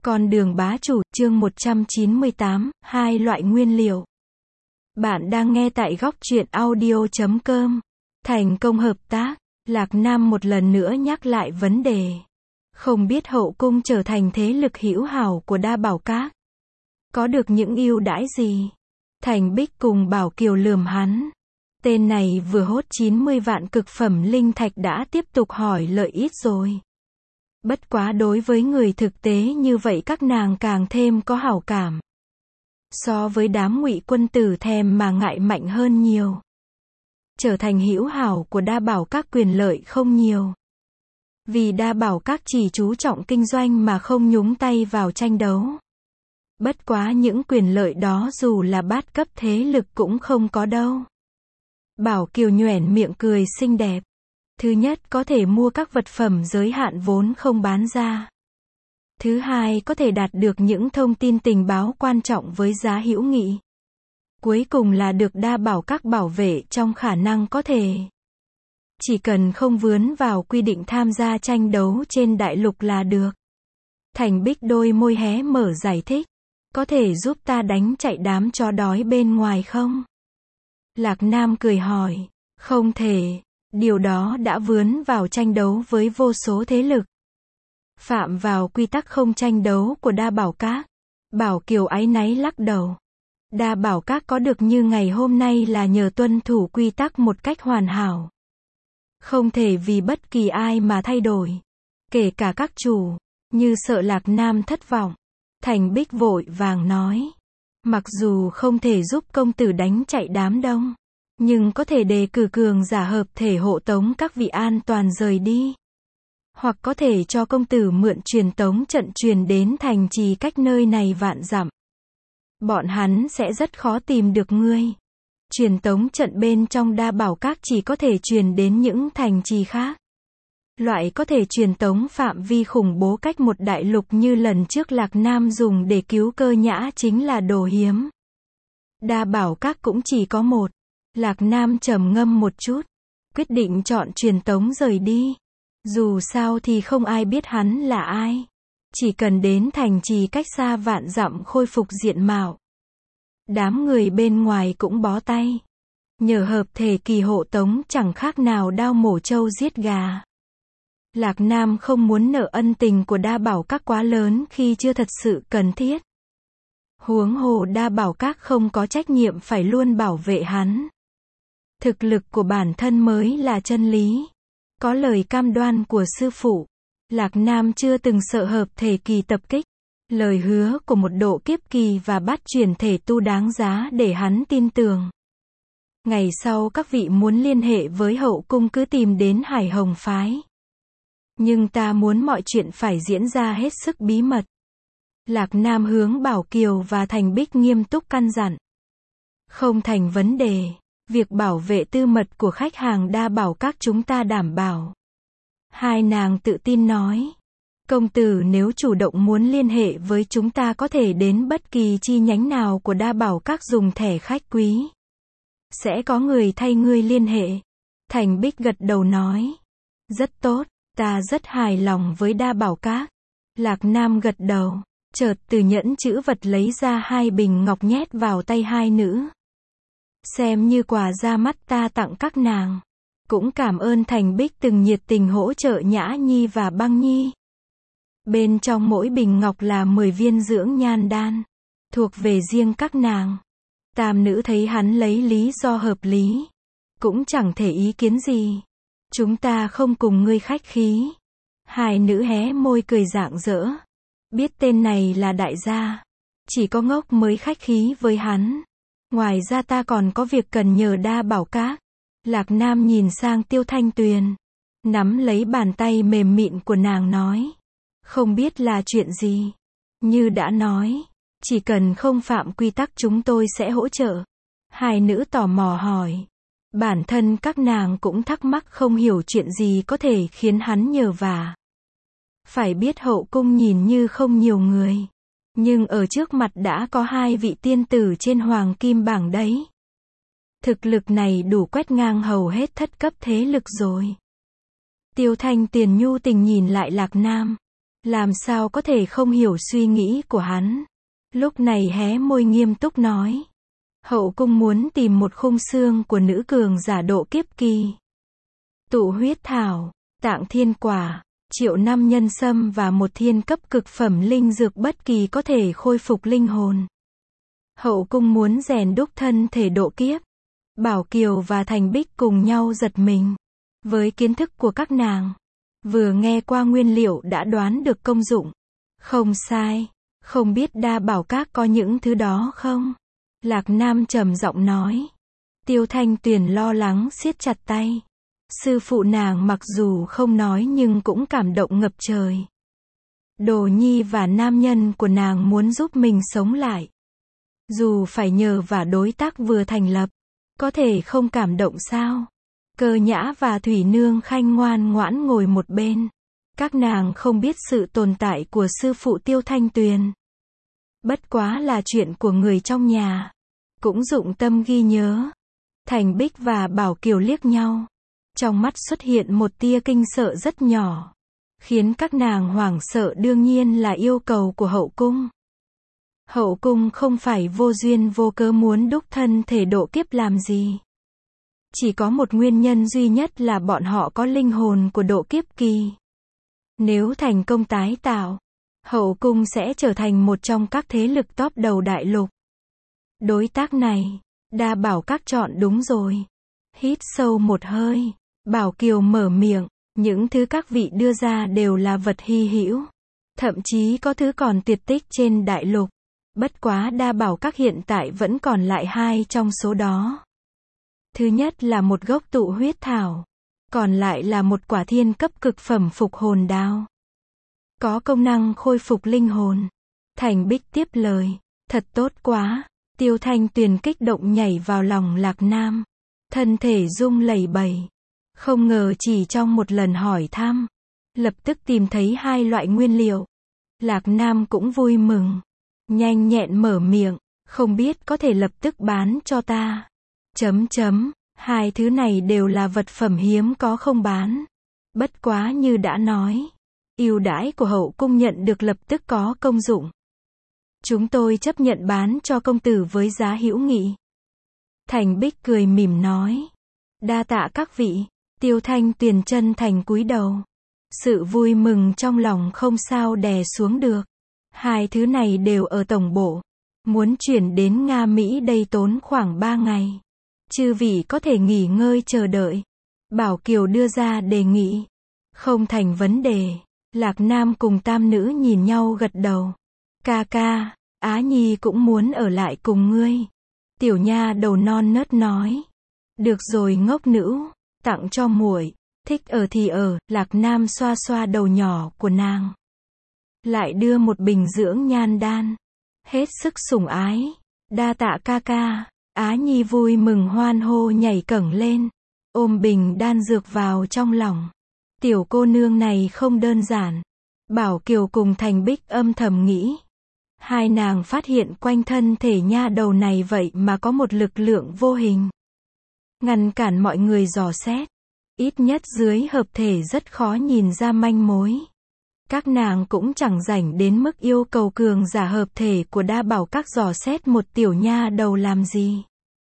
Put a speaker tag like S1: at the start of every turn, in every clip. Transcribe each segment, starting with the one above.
S1: Con đường bá chủ, chương 198, hai loại nguyên liệu. Bạn đang nghe tại góc truyện audio.com. Thành công hợp tác, Lạc Nam một lần nữa nhắc lại vấn đề. Không biết hậu cung trở thành thế lực hữu hảo của Đa Bảo Các. Có được những ưu đãi gì? Thành Bích cùng Bảo Kiều lườm hắn. Tên này vừa hốt 90 vạn cực phẩm linh thạch đã tiếp tục hỏi lợi ích rồi. Bất quá đối với người thực tế như vậy các nàng càng thêm có hảo cảm. So với đám ngụy quân tử thèm mà ngại mạnh hơn nhiều. Trở thành hữu hảo của Đa Bảo Các quyền lợi không nhiều. Vì Đa Bảo Các chỉ chú trọng kinh doanh mà không nhúng tay vào tranh đấu. Bất quá những quyền lợi đó dù là bát cấp thế lực cũng không có đâu. Bảo Kiều nhoẻn miệng cười xinh đẹp. Thứ nhất có thể mua các vật phẩm giới hạn vốn không bán ra. Thứ hai có thể đạt được những thông tin tình báo quan trọng với giá hữu nghị. Cuối cùng là được Đa Bảo Các bảo vệ trong khả năng có thể. Chỉ cần không vướng vào quy định tham gia tranh đấu trên đại lục là được. Thành Bích đôi môi hé mở giải thích. Có thể giúp ta đánh chạy đám chó đói bên ngoài không? Lạc Nam cười hỏi. Không thể. Điều đó đã vướng vào tranh đấu với vô số thế lực. Phạm vào quy tắc không tranh đấu của Đa Bảo Các. Bảo Kiều áy náy lắc đầu. Đa Bảo Các có được như ngày hôm nay là nhờ tuân thủ quy tắc một cách hoàn hảo. Không thể vì bất kỳ ai mà thay đổi. Kể cả các chủ. Như sợ Lạc Nam thất vọng. Thành Bích vội vàng nói. Mặc dù không thể giúp công tử đánh chạy đám đông. Nhưng có thể đề cử cường giả hợp thể hộ tống các vị an toàn rời đi. Hoặc có thể cho công tử mượn truyền tống trận truyền đến thành trì cách nơi này vạn dặm. Bọn hắn sẽ rất khó tìm được ngươi. Truyền tống trận bên trong Đa Bảo Các chỉ có thể truyền đến những thành trì khác. Loại có thể truyền tống phạm vi khủng bố cách một đại lục như lần trước Lạc Nam dùng để cứu Cơ Nhã chính là đồ hiếm. Đa Bảo Các cũng chỉ có một. Lạc Nam trầm ngâm một chút. Quyết định chọn truyền tống rời đi. Dù sao thì không ai biết hắn là ai. Chỉ cần đến thành trì cách xa vạn dặm khôi phục diện mạo. Đám người bên ngoài cũng bó tay. Nhờ hợp thể kỳ hộ tống chẳng khác nào đao mổ trâu giết gà. Lạc Nam không muốn nợ ân tình của Đa Bảo Các quá lớn khi chưa thật sự cần thiết. Huống hồ Đa Bảo Các không có trách nhiệm phải luôn bảo vệ hắn. Thực lực của bản thân mới là chân lý. Có lời cam đoan của sư phụ. Lạc Nam chưa từng sợ hợp thể kỳ tập kích. Lời hứa của một độ kiếp kỳ và bát chuyển thể tu đáng giá để hắn tin tưởng. Ngày sau các vị muốn liên hệ với hậu cung cứ tìm đến Hải Hồng Phái. Nhưng ta muốn mọi chuyện phải diễn ra hết sức bí mật. Lạc Nam hướng Bảo Kiều và Thành Bích nghiêm túc căn dặn. Không thành vấn đề. Việc bảo vệ tư mật của khách hàng Đa Bảo Các chúng ta đảm bảo. Hai nàng tự tin nói. Công tử nếu chủ động muốn liên hệ với chúng ta có thể đến bất kỳ chi nhánh nào của Đa Bảo Các dùng thẻ khách quý. Sẽ có người thay ngươi liên hệ. Thành Bích gật đầu nói. Rất tốt, ta rất hài lòng với Đa Bảo Các. Lạc Nam gật đầu. Chợt từ nhẫn chữ vật lấy ra hai bình ngọc nhét vào tay hai nữ. Xem như quà ra mắt ta tặng các nàng. Cũng cảm ơn Thành Bích từng nhiệt tình hỗ trợ Nhã Nhi và Băng Nhi. Bên trong mỗi bình ngọc là 10 viên dưỡng nhan đan. Thuộc về riêng các nàng. Tam nữ thấy hắn lấy lý do hợp lý. Cũng chẳng thể ý kiến gì. Chúng ta không cùng ngươi khách khí. Hai nữ hé môi cười rạng rỡ. Biết tên này là đại gia. Chỉ có ngốc mới khách khí với hắn. Ngoài ra ta còn có việc cần nhờ Đa Bảo Các. Lạc Nam nhìn sang Tiêu Thanh Tuyền. Nắm lấy bàn tay mềm mịn của nàng nói. Không biết là chuyện gì. Như đã nói. Chỉ cần không phạm quy tắc chúng tôi sẽ hỗ trợ. Hai nữ tò mò hỏi. Bản thân các nàng cũng thắc mắc không hiểu chuyện gì có thể khiến hắn nhờ vả. Phải biết hậu cung nhìn như không nhiều người. Nhưng ở trước mặt đã có hai vị tiên tử trên hoàng kim bảng đấy. Thực lực này đủ quét ngang hầu hết thất cấp thế lực rồi. Tiêu Thanh Tiền nhu tình nhìn lại Lạc Nam. Làm sao có thể không hiểu suy nghĩ của hắn. Lúc này hé môi nghiêm túc nói. Hậu cung muốn tìm một khung xương của nữ cường giả độ kiếp kỳ. Tụ huyết thảo, tạng thiên quả, triệu năm nhân sâm và một thiên cấp cực phẩm linh dược bất kỳ có thể khôi phục linh hồn. Hậu cung muốn rèn đúc thân thể độ kiếp. Bảo Kiều và Thành Bích cùng nhau giật mình. Với kiến thức của các nàng, vừa nghe qua nguyên liệu đã đoán được công dụng. Không sai, không biết Đa Bảo Các có những thứ đó không? Lạc Nam trầm giọng nói. Tiêu Thanh Tuyền lo lắng siết chặt tay. Sư phụ nàng mặc dù không nói nhưng cũng cảm động ngập trời. Đồ nhi và nam nhân của nàng muốn giúp mình sống lại. Dù phải nhờ vả đối tác vừa thành lập, có thể không cảm động sao? Cơ Nhã và Thủy Nương Khanh ngoan ngoãn ngồi một bên. Các nàng không biết sự tồn tại của sư phụ Tiêu Thanh Tuyền. Bất quá là chuyện của người trong nhà. Cũng dụng tâm ghi nhớ. Thành Bích và Bảo Kiều liếc nhau. Trong mắt xuất hiện một tia kinh sợ rất nhỏ. Khiến các nàng hoảng sợ đương nhiên là yêu cầu của hậu cung. Hậu cung không phải vô duyên vô cớ muốn đúc thân thể độ kiếp làm gì. Chỉ có một nguyên nhân duy nhất là bọn họ có linh hồn của độ kiếp kỳ. Nếu thành công tái tạo, hậu cung sẽ trở thành một trong các thế lực top đầu đại lục. Đối tác này, Đa Bảo Các chọn đúng rồi. Hít sâu một hơi, Bảo Kiều mở miệng, những thứ các vị đưa ra đều là vật hy hữu. Thậm chí có thứ còn tuyệt tích trên đại lục. Bất quá Đa Bảo Các hiện tại vẫn còn lại hai trong số đó. Thứ nhất là một gốc tụ huyết thảo. Còn lại là một quả thiên cấp cực phẩm phục hồn đao. Có công năng khôi phục linh hồn. Thành Bích tiếp lời. Thật tốt quá. Tiêu Thanh Tuyền kích động nhảy vào lòng Lạc Nam. Thân thể rung lẩy bẩy. Không ngờ chỉ trong một lần hỏi thăm, lập tức tìm thấy hai loại nguyên liệu. Lạc Nam cũng vui mừng. Nhanh nhẹn mở miệng. Không biết có thể lập tức bán cho ta. Hai thứ này đều là vật phẩm hiếm có không bán. Bất quá như đã nói, ưu đãi của hậu cung nhận được lập tức có công dụng. Chúng tôi chấp nhận bán cho công tử với giá hữu nghị. Thành Bích cười mỉm nói. Đa tạ các vị. Tiêu Thanh Tuyền chân thành cúi đầu. Sự vui mừng trong lòng không sao đè xuống được. Hai thứ này đều ở tổng bộ. Muốn chuyển đến Nga Mỹ đây tốn khoảng 3 ngày. Chư vị có thể nghỉ ngơi chờ đợi. Bảo Kiều đưa ra đề nghị. Không thành vấn đề. Lạc Nam cùng tam nữ nhìn nhau gật đầu. Ca ca, Á Nhi cũng muốn ở lại cùng ngươi. Tiểu nha đầu non nớt nói. Được rồi ngốc nữ, tặng cho muội, thích ở thì ở. Lạc Nam xoa xoa đầu nhỏ của nàng. Lại đưa một bình dưỡng nhan đan. Hết sức sủng ái. Đa tạ ca ca. Á Nhi vui mừng hoan hô nhảy cẫng lên. Ôm bình đan dược vào trong lòng. Tiểu cô nương này không đơn giản. Bảo Kiều cùng Thành Bích âm thầm nghĩ. Hai nàng phát hiện quanh thân thể nha đầu này vậy mà có một lực lượng vô hình. Ngăn cản mọi người dò xét. Ít nhất dưới hợp thể rất khó nhìn ra manh mối. Các nàng cũng chẳng rảnh đến mức yêu cầu cường giả hợp thể của Đa Bảo Các dò xét một tiểu nha đầu làm gì.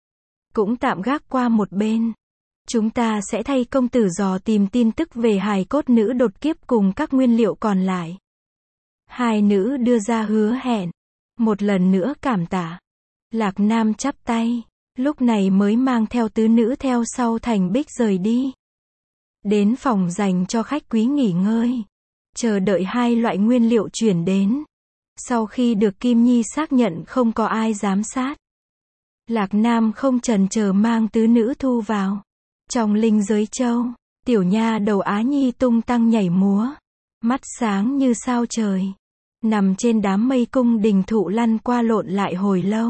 S1: Cũng tạm gác qua một bên. Chúng ta sẽ thay công tử dò tìm tin tức về hài cốt nữ đột kiếp cùng các nguyên liệu còn lại. Hai nữ đưa ra hứa hẹn. Một lần nữa cảm tạ. Lạc Nam chắp tay. Lúc này mới mang theo tứ nữ theo sau Thành Bích rời đi. Đến phòng dành cho khách quý nghỉ ngơi. Chờ đợi hai loại nguyên liệu chuyển đến. Sau khi được Kim Nhi xác nhận không có ai giám sát. Lạc Nam không chần chờ mang tứ nữ thu vào. Trong linh giới châu, tiểu nha đầu Á Nhi tung tăng nhảy múa. Mắt sáng như sao trời. Nằm trên đám mây cung đình thụ lăn qua lộn lại hồi lâu.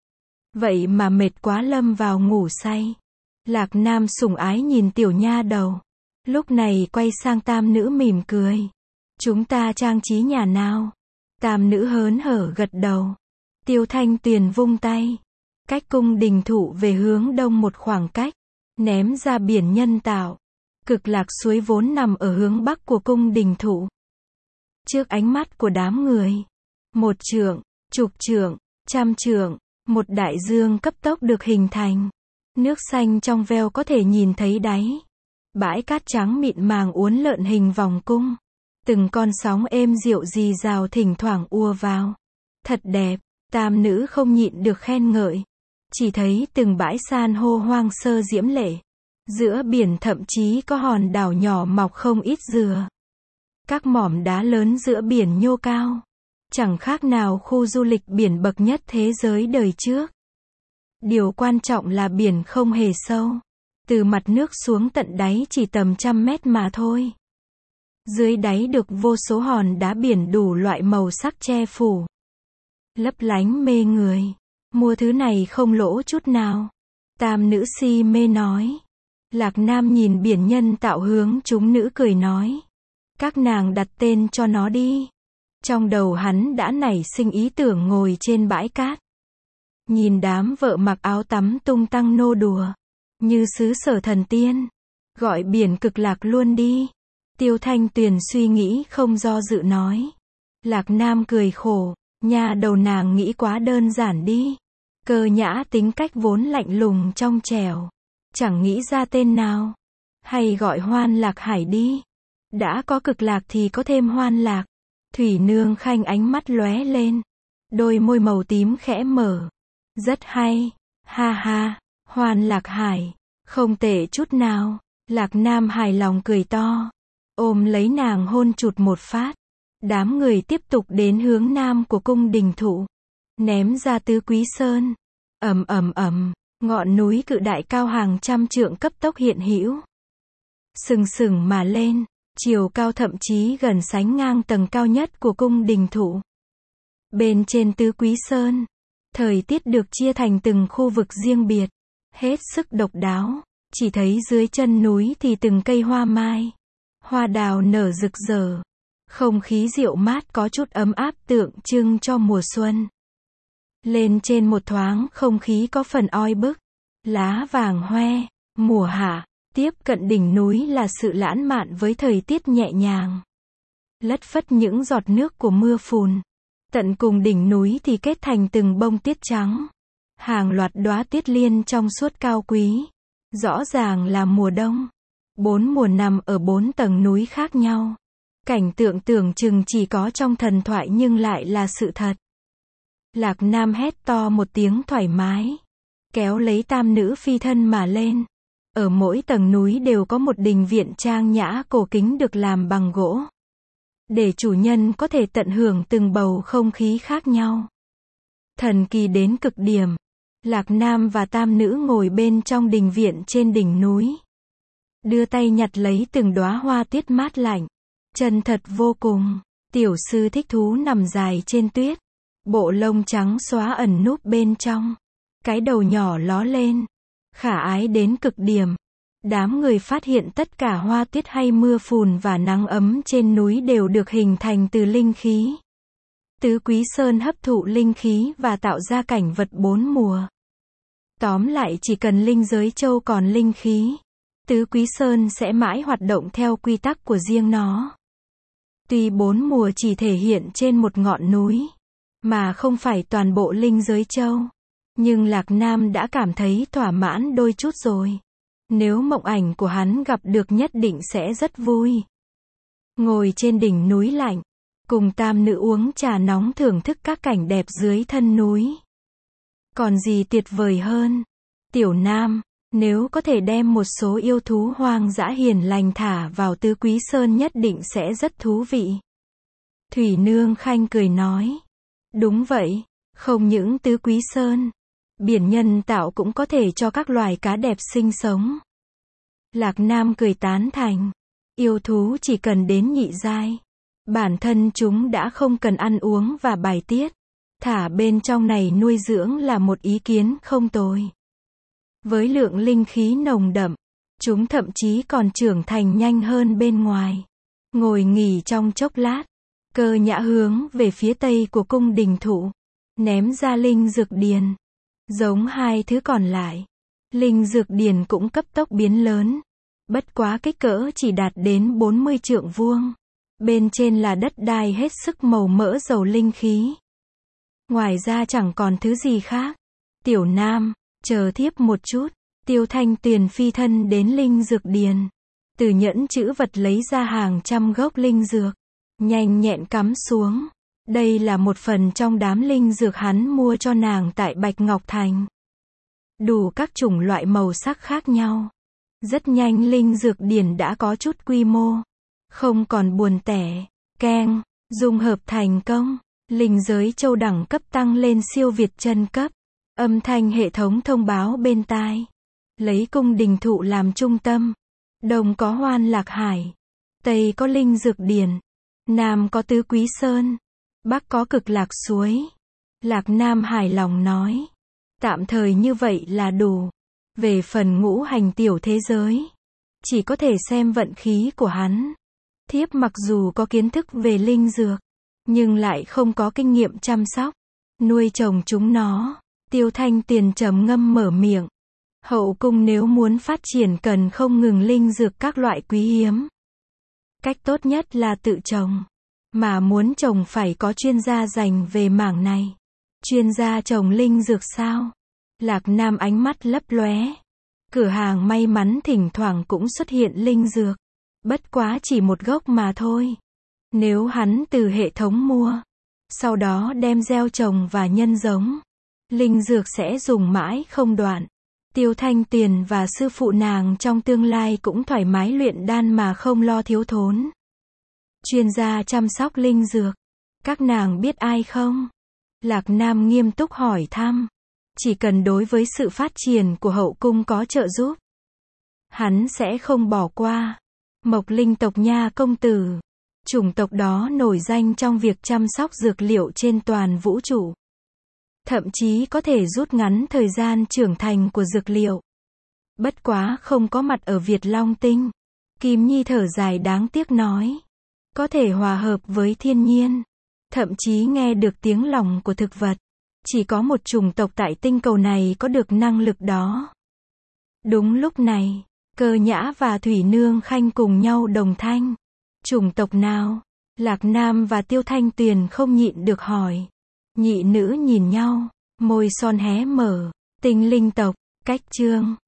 S1: Vậy mà mệt quá lâm vào ngủ say. Lạc Nam sủng ái nhìn tiểu nha đầu. Lúc này quay sang tam nữ mỉm cười. Chúng ta trang trí nhà nào? Tam nữ hớn hở gật đầu. Tiêu Thanh Tuyền vung tay. Cách cung đình thụ về hướng đông một khoảng cách. Ném ra biển nhân tạo. Cực lạc suối vốn nằm ở hướng bắc của cung đình thụ. Trước ánh mắt của đám người, 1 trượng, chục trượng, trăm trượng, một đại dương cấp tốc được hình thành. Nước xanh trong veo có thể nhìn thấy đáy. Bãi cát trắng mịn màng uốn lượn hình vòng cung. Từng con sóng êm dịu rì rào thỉnh thoảng ùa vào. Thật đẹp, tam nữ không nhịn được khen ngợi. Chỉ thấy từng bãi san hô hoang sơ diễm lệ. Giữa biển thậm chí có hòn đảo nhỏ mọc không ít dừa. Các mỏm đá lớn giữa biển nhô cao. Chẳng khác nào khu du lịch biển bậc nhất thế giới đời trước. Điều quan trọng là biển không hề sâu. Từ mặt nước xuống tận đáy chỉ tầm 100 mét mà thôi. Dưới đáy được vô số hòn đá biển đủ loại màu sắc che phủ. Lấp lánh mê người. Mua thứ này không lỗ chút nào. Tam nữ si mê nói. Lạc Nam nhìn biển nhân tạo hướng chúng nữ cười nói. Các nàng đặt tên cho nó đi. Trong đầu hắn đã nảy sinh ý tưởng ngồi trên bãi cát. Nhìn đám vợ mặc áo tắm tung tăng nô đùa. Như xứ sở thần tiên. Gọi biển Cực Lạc luôn đi. Tiêu Thanh Tuyền suy nghĩ không do dự nói. Lạc Nam cười khổ. Nhà đầu nàng nghĩ quá đơn giản đi. Cơ Nhã tính cách vốn lạnh lùng trong trẻo. Chẳng nghĩ ra tên nào. Hay gọi Hoan Lạc Hải đi. Đã có Cực Lạc thì có thêm Hoan Lạc. Thủy Nương Khanh ánh mắt lóe lên. Đôi môi màu tím khẽ mở. Rất hay. Ha ha. Hoan Lạc Hải. Không tệ chút nào. Lạc Nam hài lòng cười to. Ôm lấy nàng hôn chụt một phát. Đám người tiếp tục đến hướng nam của cung đình thụ. Ném ra Tứ Quý Sơn. Ầm ầm ầm. Ngọn núi cự đại cao hàng trăm trượng cấp tốc hiện hữu. Sừng sừng mà lên. Chiều cao thậm chí gần sánh ngang tầng cao nhất của cung đình thụ. Bên trên Tứ Quý Sơn, thời tiết được chia thành từng khu vực riêng biệt, hết sức độc đáo. Chỉ thấy dưới chân núi thì từng cây hoa mai, hoa đào nở rực rỡ. Không khí dịu mát có chút ấm áp tượng trưng cho mùa xuân. Lên trên một thoáng không khí có phần oi bức, lá vàng hoe, mùa hạ. Tiếp cận đỉnh núi là sự lãng mạn với thời tiết nhẹ nhàng. Lất phất những giọt nước của mưa phùn. Tận cùng đỉnh núi thì kết thành từng bông tuyết trắng. Hàng loạt đóa tuyết liên trong suốt cao quý. Rõ ràng là mùa đông. 4 mùa nằm ở 4 tầng núi khác nhau. Cảnh tượng tưởng chừng chỉ có trong thần thoại nhưng lại là sự thật. Lạc Nam hét to một tiếng thoải mái. Kéo lấy tam nữ phi thân mà lên. Ở mỗi tầng núi đều có một đình viện trang nhã cổ kính được làm bằng gỗ. Để chủ nhân có thể tận hưởng từng bầu không khí khác nhau. Thần kỳ đến cực điểm. Lạc Nam và tam nữ ngồi bên trong đình viện trên đỉnh núi. Đưa tay nhặt lấy từng đóa hoa tuyết mát lạnh. Chân thật vô cùng. Tiểu sư thích thú nằm dài trên tuyết. Bộ lông trắng xóa ẩn núp bên trong. Cái đầu nhỏ ló lên. Khả ái đến cực điểm. Đám người phát hiện tất cả hoa tuyết hay mưa phùn và nắng ấm trên núi đều được hình thành từ linh khí. Tứ Quý Sơn hấp thụ linh khí và tạo ra cảnh vật 4 mùa. Tóm lại chỉ cần linh giới châu còn linh khí, Tứ Quý Sơn sẽ mãi hoạt động theo quy tắc của riêng nó. Tuy 4 mùa chỉ thể hiện trên một ngọn núi, mà không phải toàn bộ linh giới châu. Nhưng Lạc Nam đã cảm thấy thỏa mãn đôi chút rồi. Nếu mộng ảnh của hắn gặp được nhất định sẽ rất vui. Ngồi trên đỉnh núi lạnh, cùng tam nữ uống trà nóng thưởng thức các cảnh đẹp dưới thân núi. Còn gì tuyệt vời hơn? Tiểu Nam, nếu có thể đem một số yêu thú hoang dã hiền lành thả vào Tứ Quý Sơn nhất định sẽ rất thú vị. Thủy Nương Khanh cười nói. Đúng vậy, không những Tứ Quý Sơn, biển nhân tạo cũng có thể cho các loài cá đẹp sinh sống. Lạc Nam cười tán thành. Yêu thú chỉ cần đến nhị giai. Bản thân chúng đã không cần ăn uống và bài tiết. Thả bên trong này nuôi dưỡng là một ý kiến không tồi. Với lượng linh khí nồng đậm, chúng thậm chí còn trưởng thành nhanh hơn bên ngoài. Ngồi nghỉ trong chốc lát, Cơ Nhã hướng về phía tây của cung đình thụ. Ném ra linh dược điền. Giống hai thứ còn lại. Linh dược điền cũng cấp tốc biến lớn. Bất quá kích cỡ chỉ đạt đến 40 trượng vuông. Bên trên là đất đai hết sức màu mỡ giàu linh khí. Ngoài ra chẳng còn thứ gì khác. Tiểu Nam, chờ thiếp một chút. Tiêu Thanh Tuyền phi thân đến linh dược điền. Từ nhẫn chữ vật lấy ra hàng trăm gốc linh dược. Nhanh nhẹn cắm xuống. Đây là một phần trong đám linh dược hắn mua cho nàng tại Bạch Ngọc Thành. Đủ các chủng loại màu sắc khác nhau. Rất nhanh linh dược điển đã có chút quy mô. Không còn buồn tẻ. Keng, dung hợp thành công. Linh giới châu đẳng cấp tăng lên siêu việt chân cấp. Âm thanh hệ thống thông báo bên tai. Lấy cung đình thụ làm trung tâm. Đông có Hoan Lạc Hải. Tây có linh dược điển. Nam có Tứ Quý Sơn. Bắc có Cực Lạc Suối. Lạc Nam hài lòng nói. Tạm thời như vậy là đủ. Về phần ngũ hành tiểu thế giới, chỉ có thể xem vận khí của hắn. Thiếp mặc dù có kiến thức về linh dược, nhưng lại không có kinh nghiệm chăm sóc, nuôi trồng chúng nó. Tiêu Thanh Tiền trầm ngâm mở miệng. Hậu cung nếu muốn phát triển cần không ngừng linh dược các loại quý hiếm. Cách tốt nhất là tự trồng. Mà muốn trồng phải có chuyên gia dành về mảng này. Chuyên gia trồng linh dược sao? Lạc Nam ánh mắt lấp lóe. Cửa hàng may mắn thỉnh thoảng cũng xuất hiện linh dược. Bất quá chỉ một gốc mà thôi. Nếu hắn từ hệ thống mua, sau đó đem gieo trồng và nhân giống, linh dược sẽ dùng mãi không đoạn. Tiêu Thanh Tuyền và sư phụ nàng trong tương lai cũng thoải mái luyện đan mà không lo thiếu thốn. Chuyên gia chăm sóc linh dược. Các nàng biết ai không? Lạc Nam nghiêm túc hỏi thăm. Chỉ cần đối với sự phát triển của hậu cung có trợ giúp, hắn sẽ không bỏ qua. Mộc Linh tộc nha công tử. Chủng tộc đó nổi danh trong việc chăm sóc dược liệu trên toàn vũ trụ. Thậm chí có thể rút ngắn thời gian trưởng thành của dược liệu. Bất quá không có mặt ở Việt Long Tinh. Kim Nhi thở dài đáng tiếc nói. Có thể hòa hợp với thiên nhiên. Thậm chí nghe được tiếng lòng của thực vật. Chỉ có một chủng tộc tại tinh cầu này có được năng lực đó. Đúng lúc này, Cơ Nhã và Thủy Nương Khanh cùng nhau đồng thanh. Chủng tộc nào? Lạc Nam và Tiêu Thanh Tuyền không nhịn được hỏi. Nhị nữ nhìn nhau, môi son hé mở. Tinh linh tộc. Cách chương